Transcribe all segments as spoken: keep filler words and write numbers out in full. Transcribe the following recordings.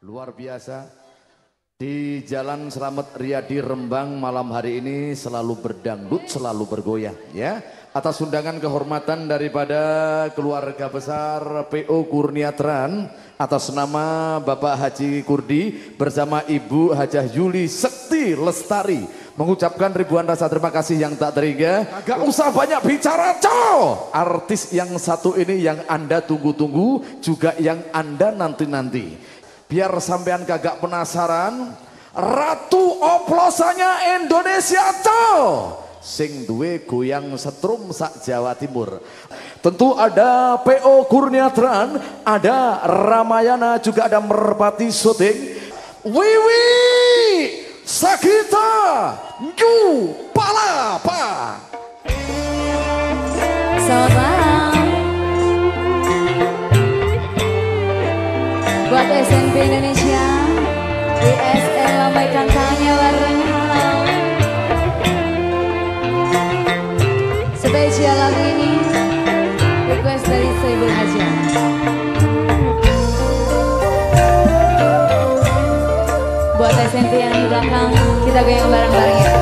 Luar biasa. Di Jalan Slamet Riyadi Rembang malam hari ini selalu berdangdut, selalu bergoyang ya. Atas undangan kehormatan daripada keluarga besar P O Kurniatran atas nama Bapak Haji Kurdi bersama Ibu Hajah Yuli Sekti Lestari mengucapkan ribuan rasa terima kasih yang tak terhingga. Gak usah banyak bicara, cow. Artis yang satu ini yang Anda tunggu-tunggu, juga yang Anda nanti-nanti. Biar sampean kagak penasaran, Ratu Oplosannya Indonesia, cow. Sing duwe goyang setrum sak Jawa Timur. Tentu ada P O Kurniatran, ada Ramayana, juga ada Merpati Syuting, Wiwi Sagita Nyu Palapa. Selamat buat S N P Indonesia, I S L lambaikan tangannya bareng. Spesial lagu ini request dari Soebul Haja. Buat S N P yang di belakang, kita goyang bareng-bareng ya.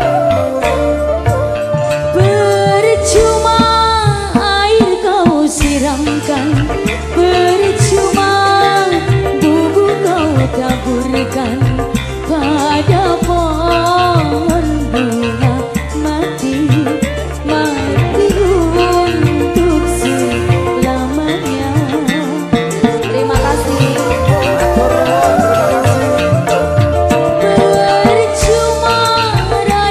Percuma air kau siramkan, percuma bumbu kau taburkan pada pohon bunga mati, mati untuk selamanya. Terima kasih. Percuma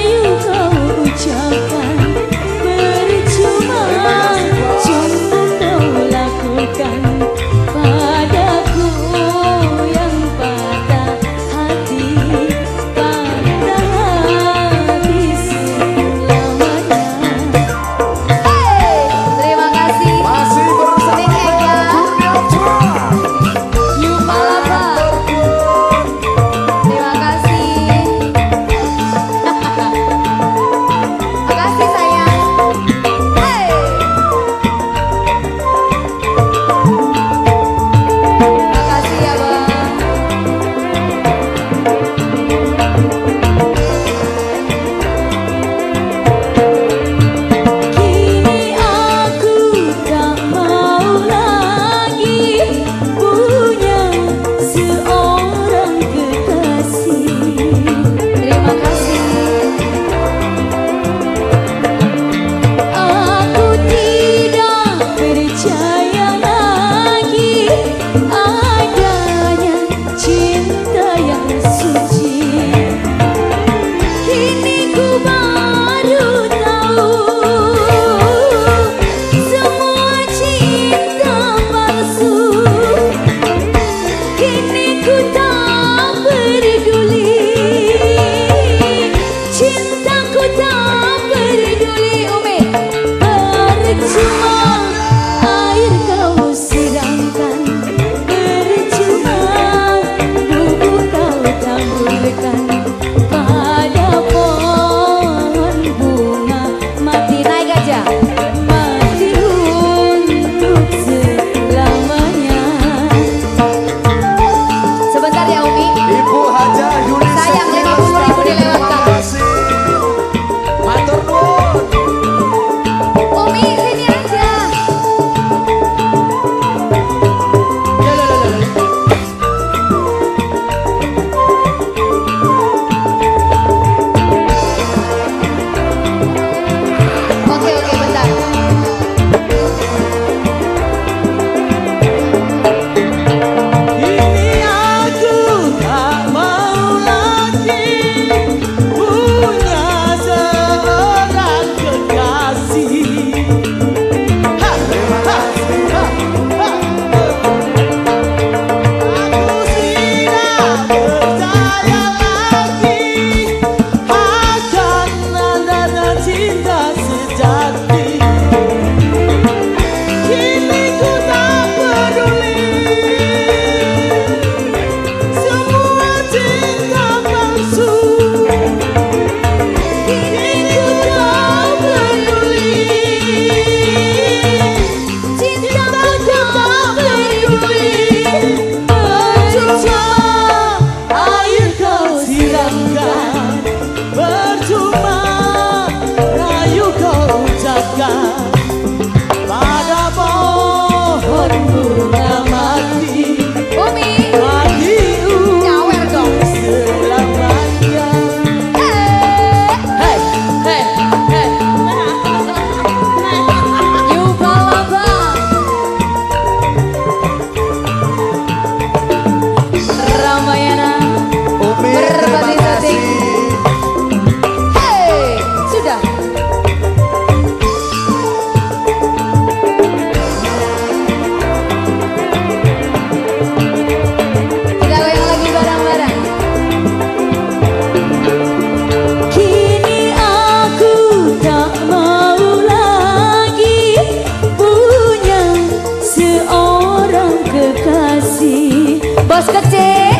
bos kecil.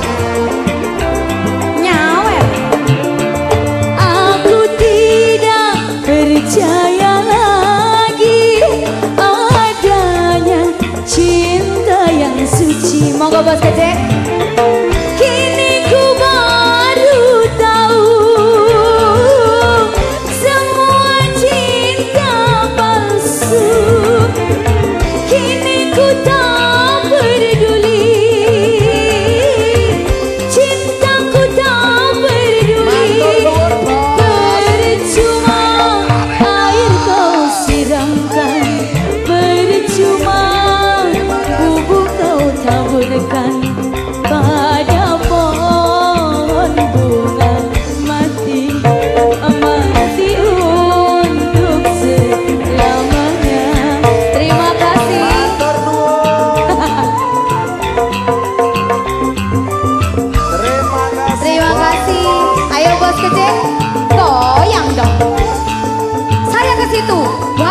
Nyawer. Aku tidak percaya lagi adanya cinta yang suci. Monggo bos kecil. Kini ku baru tahu semua cinta palsu. Kini ku tak peduli, cintaku tak peduli. Percuma air kau siramkan, percuma bubuk kau taburkan pada pohon bunga mati, mati untuk selamanya. Terima kasih. Terima kasih. Terima kasih. Ayo bos kecil, goyang dong. Saya ke situ.